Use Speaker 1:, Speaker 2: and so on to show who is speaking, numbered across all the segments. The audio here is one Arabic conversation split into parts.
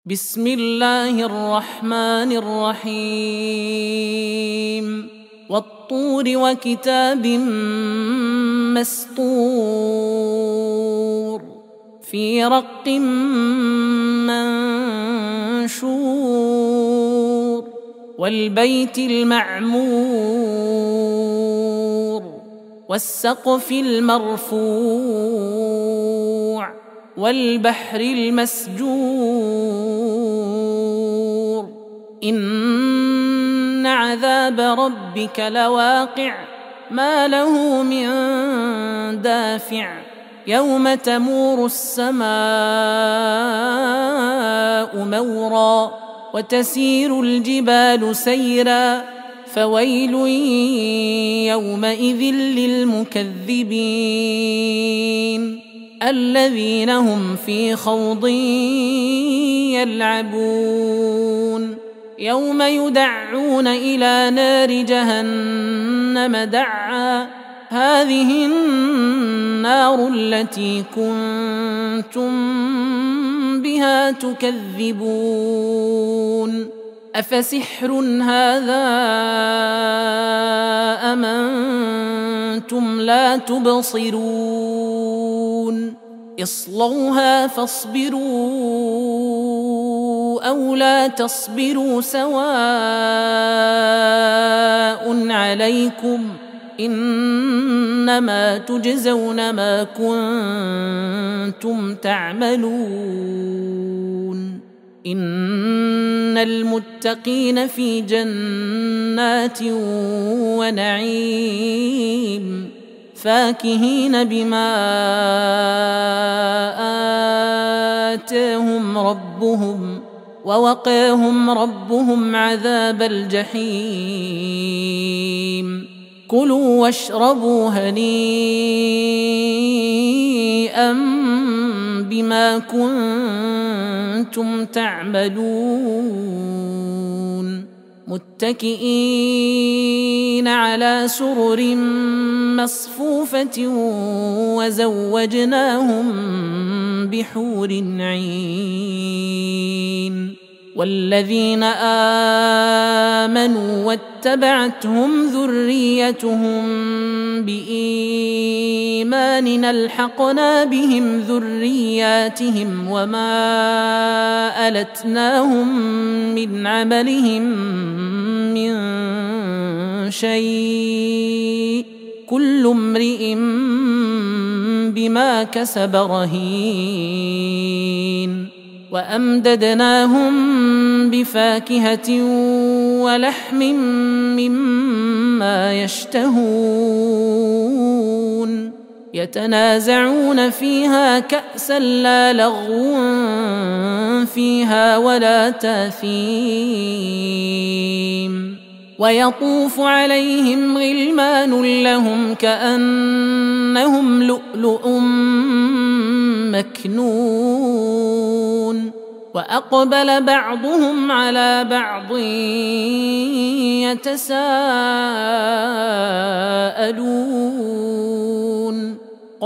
Speaker 1: بسم الله الرحمن الرحيم والطور وكتاب مسطور في رق منشور والبيت المعمور والسقف المرفوع والبحر المسجور إن عذاب ربك لواقع ما له من دافع يوم تمور السماء مورا وتسير الجبال سيرا فويل يومئذ للمكذبين الذين هم في خوض يلعبون يوم يدعون إلى نار جهنم دعا هذه النار التي كنتم بها تكذبون أفسحر هذا أم أنتم لا تبصرون اصلوها فاصبروا أو لا تصبروا سواء عليكم إنما تجزون ما كنتم تعملون إن المتقين في جنات ونعيم فاكهين بما آتاهم ربهم ووقاهم ربهم عذاب الجحيم كلوا واشربوا هنيئا بما كنتم تعملون متكئين على سرر مصفوفة وزوجناهم بحور عين والذين آمنوا واتبعتهم ذريتهم بإيمان ألحقنا بهم ذرياتهم وما ألتناهم من عملهم من شيء كل امرئ بما كسب رهين وأمددناهم بفاكهة ولحم مما يشتهون يتنازعون فيها كأسا لا لغو فيها ولا تاثيم ويطوف عليهم غلمان لهم كأنهم لؤلؤ مكنون وأقبل بعضهم على بعض يتساءلون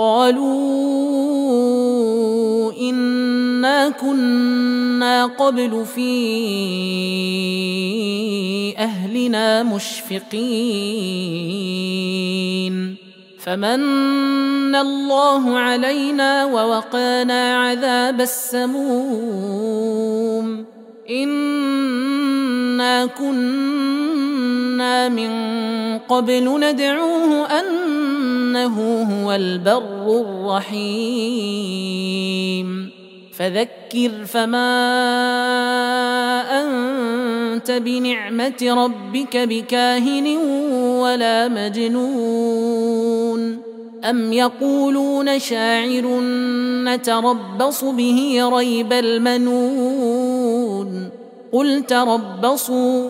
Speaker 1: قالوا إنا كنا قبل في أهلنا مشفقين فمن الله علينا ووقانا عذاب السموم إنا كنا من قبل ندعوه أنه هو البر الرحيم فذكر فما أنت بنعمة ربك بكاهن ولا مجنون أم يقولون شاعر نتربص به ريب المنون قل تربصوا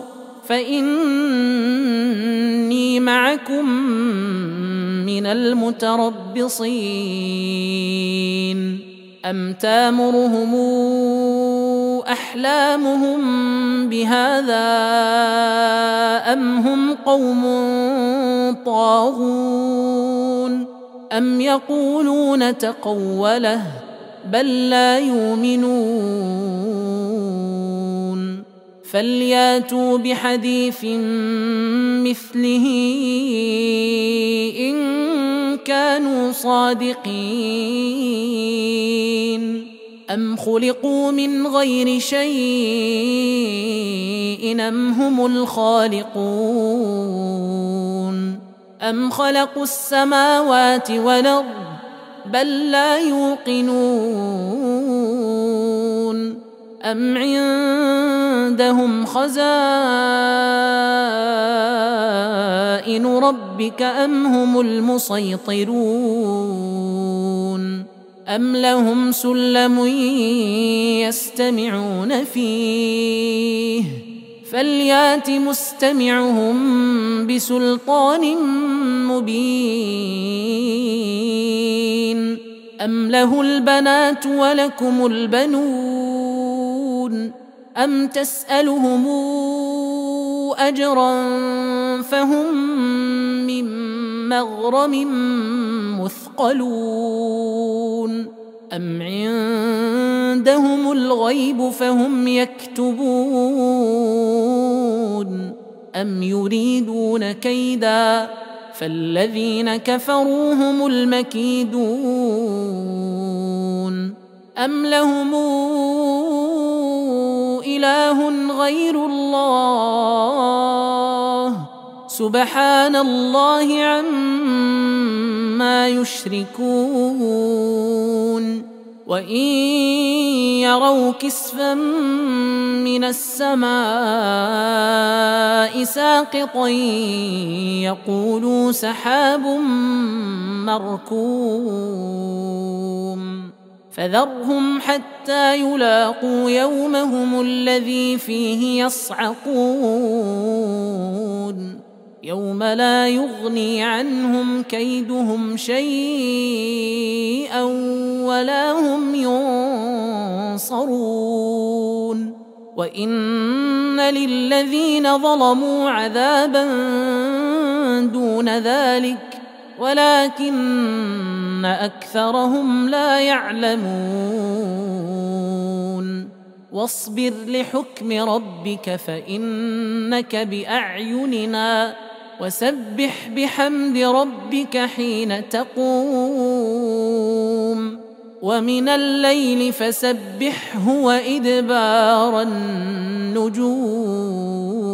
Speaker 1: فإني معكم من المتربصين أم تامرهم أحلامهم بهذا أم هم قوم طاغون أم يقولون تقوله بل لا يؤمنون فلياتوا بحديث مثله إن كانوا صادقين أم خلقوا من غير شيء أم هم الخالقون أم خلقوا السماوات والأرض بل لا يوقنون أم عندهم خزائن ربك أم هم المسيطرون أم لهم سلم يستمعون فيه فليات مستمعهم بسلطان مبين أم له البنات ولكم البنون أم تسألهم أجرا فهم من مغرم مثقلون أم عندهم الغيب فهم يكتبون أم يريدون كيدا فالذين كفروا هم المكيدون أم لهم إله غير الله سبحان الله عما يشركون وإن يروا كسفا من السماء ساقطا يقولوا سحاب مركوم فذرهم حتى يلاقوا يومهم الذي فيه يصعقون يوم لا يغني عنهم كيدهم شيئا ولا هم ينصرون وإن للذين ظلموا عذابا دون ذلك ولكن أكثرهم لا يعلمون واصبر لحكم ربك فإنك بأعيننا وسبح بحمد ربك حين تقوم ومن الليل فسبحه وإدبار النجوم